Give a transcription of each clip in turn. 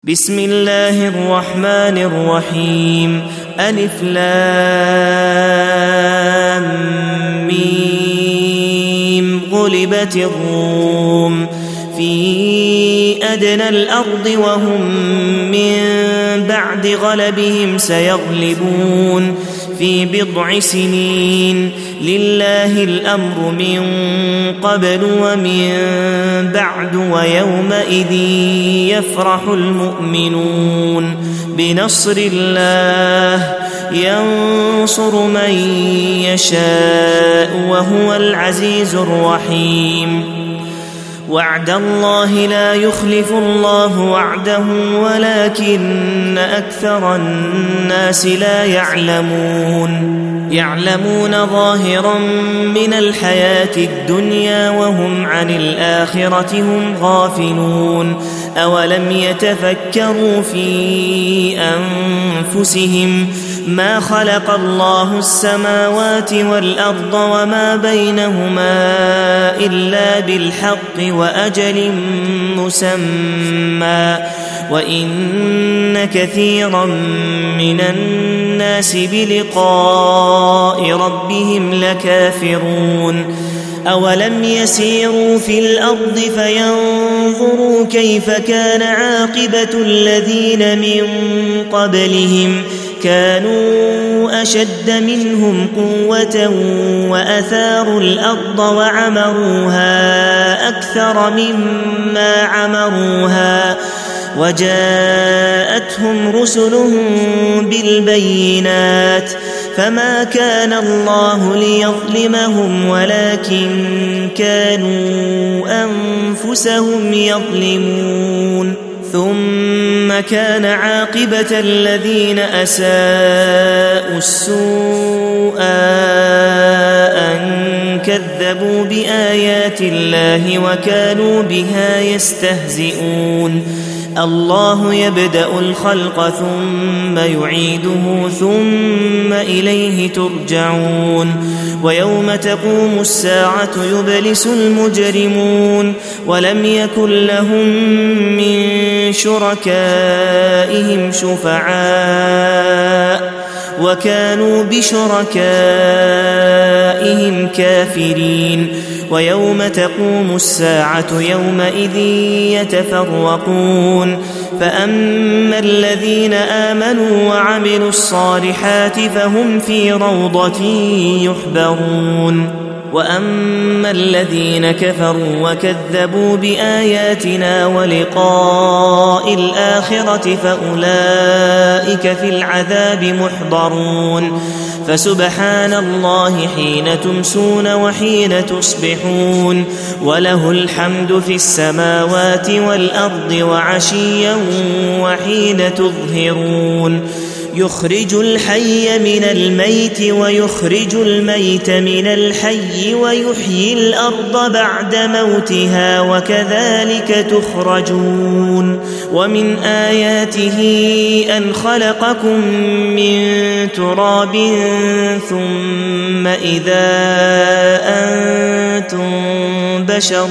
بسم الله الرحمن الرحيم. ألف لام ميم. غلبت الروم في أدنى الأرض وهم من بعد غلبهم سيغلبون في بضع سنين. لله الأمر من قبل ومن بعد ويومئذ يفرح المؤمنون بنصر الله ينصر من يشاء وهو العزيز الرحيم. وعد الله لا يخلف الله وعده ولكن أكثر الناس لا يعلمون ظاهرا من الحياة الدنيا وهم عن الآخرة هم غافلون. أولم يتفكروا في أنفسهم ما خلق الله السماوات والأرض وما بينهما إلا بالحق وأجل مسمى وإن كثيرا من الناس بلقاء ربهم لكافرون. أولم يسيروا في الأرض فينظروا كيف كان عاقبة الذين من قبلهم كانوا أشد منهم قوة وأثاروا الأرض وعمروها أكثر مما عمروها وجاءتهم رسلهم بالبينات فما كان الله ليظلمهم ولكن كانوا أنفسهم يظلمون. ثم كان عاقبة الذين أساءوا السوء أن كذبوا بآيات الله وكانوا بها يستهزئون. الله يبدأ الخلق ثم يعيده ثم إليه ترجعون. ويوم تقوم الساعة يبلس المجرمون ولم يكن لهم من شركائهم شفعاء وكانوا بشركائهم كافرين. ويوم تقوم الساعة يومئذ يتفرقون فأما الذين آمنوا وعملوا الصالحات فهم في روضة يحبرون وأما الذين كفروا وكذبوا بآياتنا ولقاء الآخرة فأولئك في العذاب محضرون. فسبحان الله حين تمسون وحين تصبحون وله الحمد في السماوات والأرض وعشيا وحين تظهرون. يخرج الحي من الميت ويخرج الميت من الحي ويحيي الأرض بعد موتها وكذلك تخرجون. ومن آياته أن خلقكم من تراب ثم إذا أنتم بشر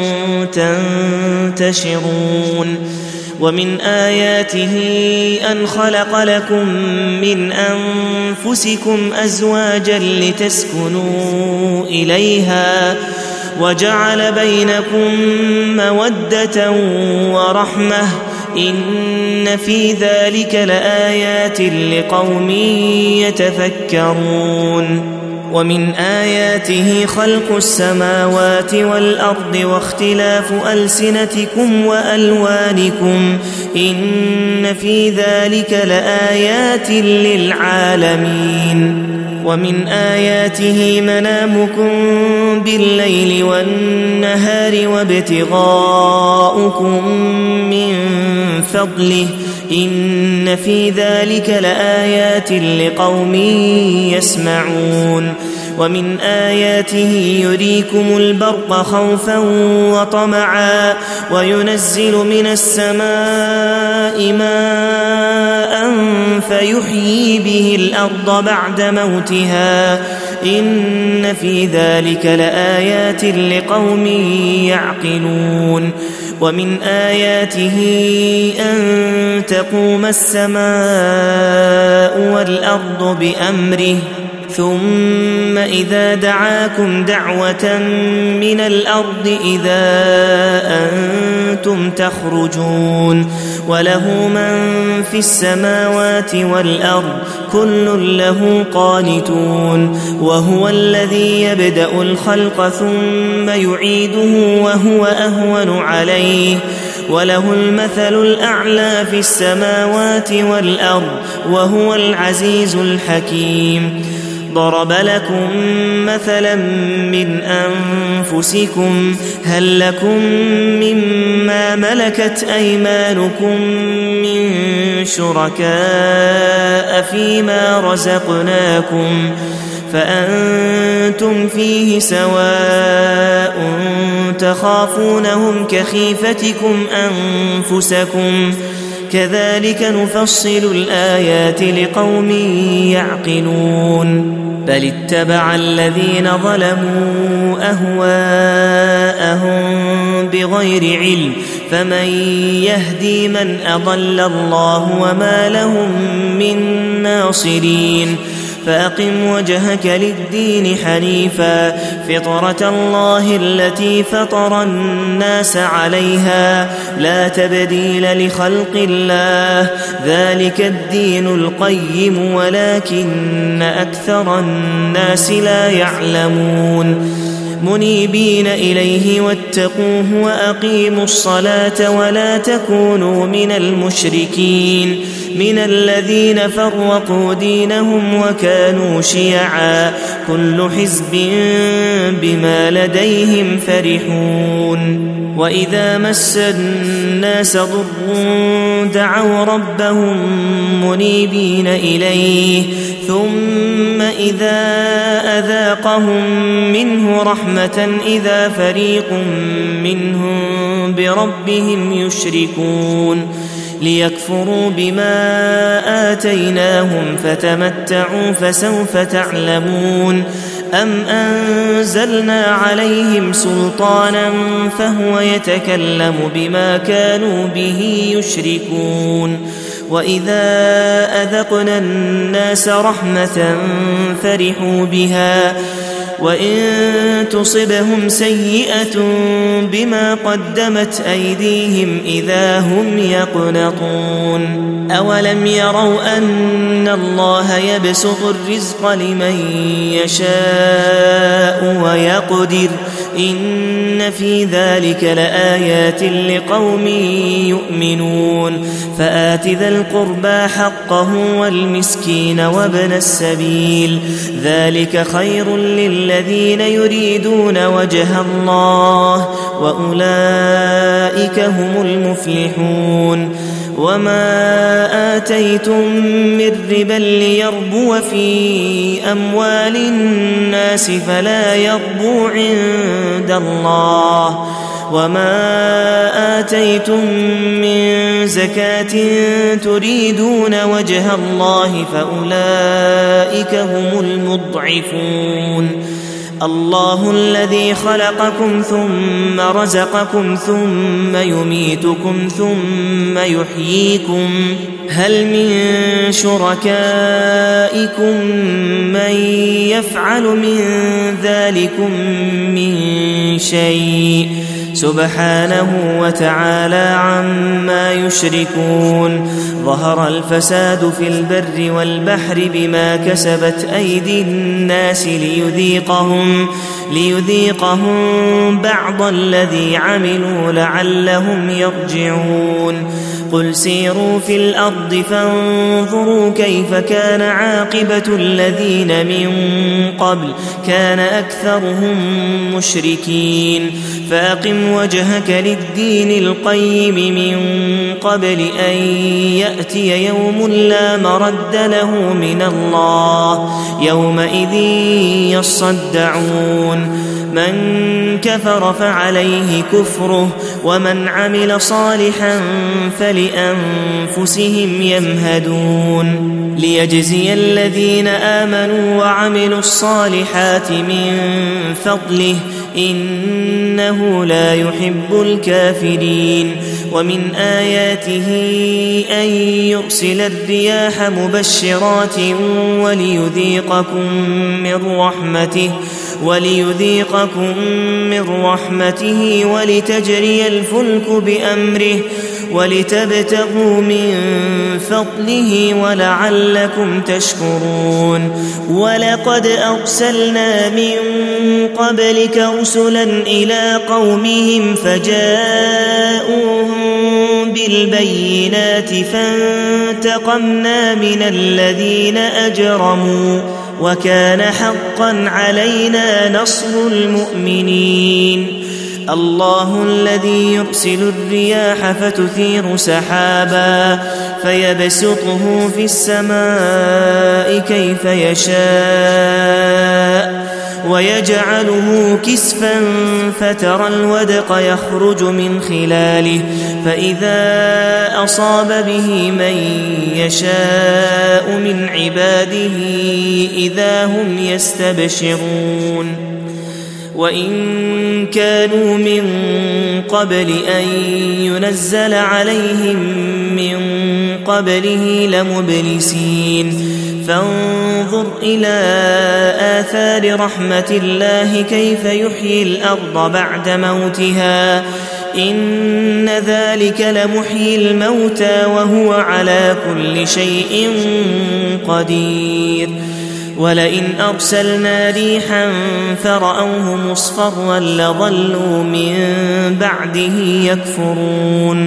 تنتشرون. ومن آياته أن خلق لكم من أنفسكم أزواجا لتسكنوا إليها وجعل بينكم مودة ورحمة إن في ذلك لآيات لقوم يتفكرون. ومن آياته خلق السماوات والأرض واختلاف ألسنتكم وألوانكم إن في ذلك لآيات للعالمين. ومن آياته منامكم بالليل والنهار وابتغاؤكم من فضله إن في ذلك لآيات لقوم يسمعون. ومن آياته يريكم البرق خوفا وطمعا وينزل من السماء ماء فيحيي به الأرض بعد موتها إن في ذلك لآيات لقوم يعقلون ومن آياته أن تقوم السماء والأرض بأمره ثم إذا دعاكم دعوة من الأرض إذا أنتم تخرجون وله من في السماوات والأرض كل له قانتون وهو الذي يبدأ الخلق ثم يعيده وهو أهون عليه وله المثل الأعلى في السماوات والأرض وهو العزيز الحكيم ضرب لكم مثلا من أنفسكم هل لكم مما ملكت أيمانكم من شركاء فيما رزقناكم فأنتم فيه سواء تخافونهم كخيفتكم أنفسكم كذلك نفصل الآيات لقوم يعقلون بل اتبع الذين ظلموا أهواءهم بغير علم فمن يهدي من أضل الله وما لهم من ناصرين فأقم وجهك للدين حنيفا فطرة الله التي فطر الناس عليها لا تبديل لخلق الله ذلك الدين القيم ولكن أكثر الناس لا يعلمون منيبين إليه واتقوه وأقيموا الصلاة ولا تكونوا من المشركين من الذين فرقوا دينهم وكانوا شيعا كل حزب بما لديهم فرحون وإذا مس الناس ضر دعوا ربهم منيبين إليه ثم إذا أذاقهم منه رحمة إذا فريق منهم بربهم يشركون ليكفروا بما آتيناهم فتمتعوا فسوف تعلمون أم أنزلنا عليهم سلطانا فهو يتكلم بما كانوا به يشركون وإذا أذقنا الناس رحمة فرحوا بها وإن تصبهم سيئة بما قدمت أيديهم إذا هم يقنطون أولم يروا أن الله يبسط الرزق لمن يشاء ويقدر إن في ذلك لآيات لقوم يؤمنون فآت ذا القربى حقه والمسكين وابن السبيل ذلك خير للذين يريدون وجه الله وأولئك هم المفلحون وما آتيتم من ربا ليربو في أموال الناس فلا يربو عند الله وما آتيتم من زكاة تريدون وجه الله فأولئك هم المضعفون الله الذي خلقكم ثم رزقكم ثم يميتكم ثم يحييكم هل من شركائكم من يفعل من ذلكم من شيء سبحانه وتعالى عما يشركون ظهر الفساد في البر والبحر بما كسبت أيدي الناس ليذيقهم بعض الذي عملوا لعلهم يرجعون قل سيروا في الأرض فانظروا كيف كان عاقبة الذين من قبل كان أكثرهم مشركين فأقم وجهك للدين القيم من قبل أن يأتي يوم لا مرد له من الله يومئذ يصدعون من كفر فعليه كفره ومن عمل صالحا فلأنفسهم يمهدون ليجزي الذين آمنوا وعملوا الصالحات من فضله إنه لا يحب الكافرين ومن آياته أن يرسل الرياح مبشرات وليذيقكم من رحمته ولتجري الفلك بأمره ولتبتغوا من فضله ولعلكم تشكرون ولقد أرسلنا من قبلك رسلا إلى قومهم فجاءوهم بالبينات فانتقمنا من الذين أجرموا وكان حقا علينا نصر المؤمنين الله الذي يرسل الرياح فتثير سحابا فيبسطه في السماء كيف يشاء ويجعله كسفا فترى الودق يخرج من خلاله فإذا أصاب به من يشاء من عباده إذا هم يستبشرون وإن كانوا من قبل أن ينزل عليهم من قبله لمبلسين فانظر إلى آثار رحمة الله كيف يحيي الأرض بعد موتها إن ذلك لمحيي الموتى وهو على كل شيء قدير ولئن أرسلنا ريحا فرأوه مصفرا لظلوا من بعده يكفرون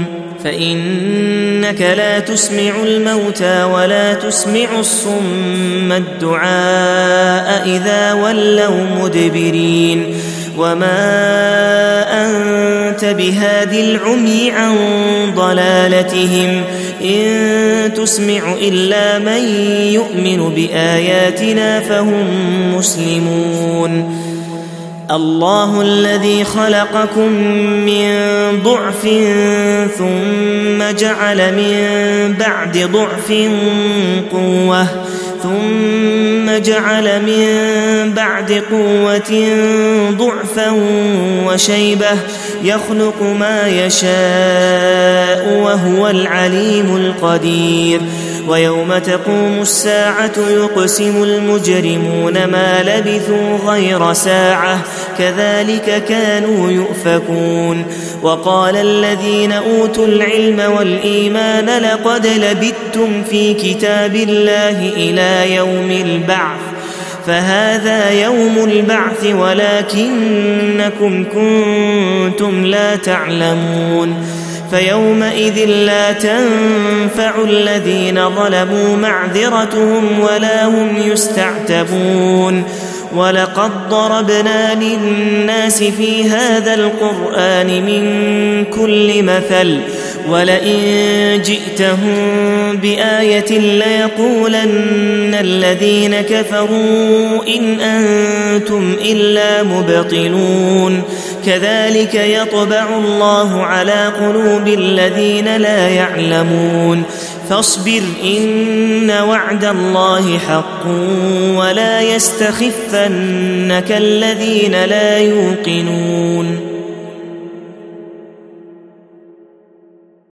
فإنك لا تسمع الموتى ولا تسمع الصم الدعاء إذا ولوا مدبرين وما أنت بهاد العمي عن ضلالتهم إن تسمع إلا من يؤمن بآياتنا فهم مسلمون الله الذي خلقكم من ضعف ثم جعل من بعد ضعف قوة ثم جعل من بعد قوة ضعفا وشيبة يخلق ما يشاء وهو العليم القدير ويوم تقوم الساعة يقسم المجرمون ما لبثوا غير ساعة كذلك كانوا يؤفكون وقال الذين أوتوا العلم والإيمان لقد لبثتم في كتاب الله إلى يوم البعث فهذا يوم البعث ولكنكم كنتم لا تعلمون فيومئذ لا تنفع الذين ظلموا معذرتهم ولا هم يستعتبون ولقد ضربنا للناس في هذا القرآن من كل مثل ولئن جئتهم بآية ليقولن الذين كفروا إن أنتم إلا مبطلون كذلك يطبع الله على قلوب الذين لا يعلمون فاصبر إن وعد الله حق ولا يستخفنك الذين لا يوقنون